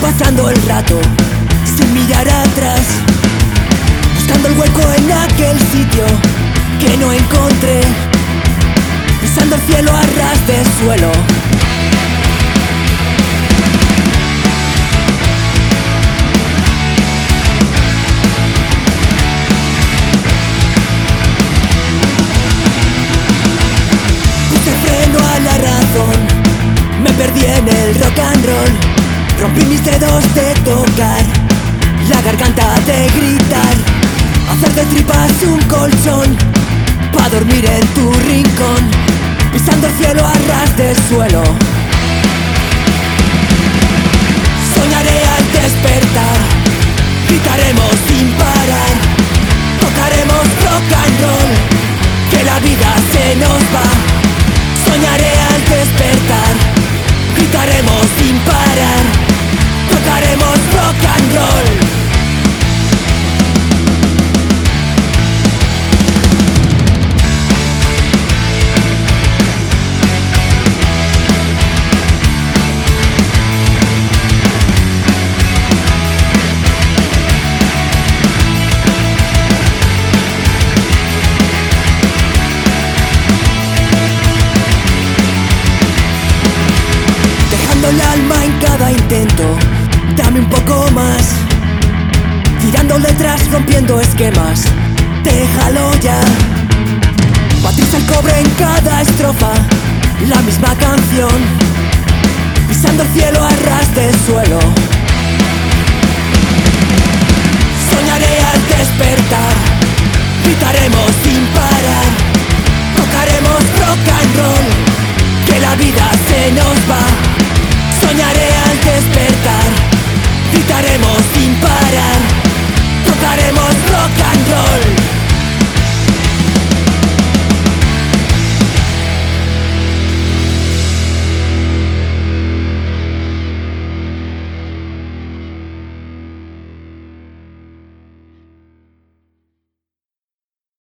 pasando el rato sin mirar atrás, buscando el hueco en aquel sitio que no encontré, pisando el cielo a ras de suelo. Puse freno a la razón, me perdí en el rock and roll, rompí mis dedos de tocar, la garganta de gritar, hacer de tripas un colchón, pa' dormir en tu rincón, pisando el cielo a ras de suelo. Soñaré al despertar, gritaremos sin parar, tocaremos rock and roll, que la vida se nos va. Soñaré al despertar, gritaremos sin parar, tocaremos rock and roll. El alma en cada intento, dame un poco más, tirando letras, rompiendo esquemas, déjalo ya. Patricia el cobre en cada estrofa, la misma canción, pisando el cielo a ras del suelo. Soñaré al despertar, gritaremos sin parar, tocaremos rock and roll,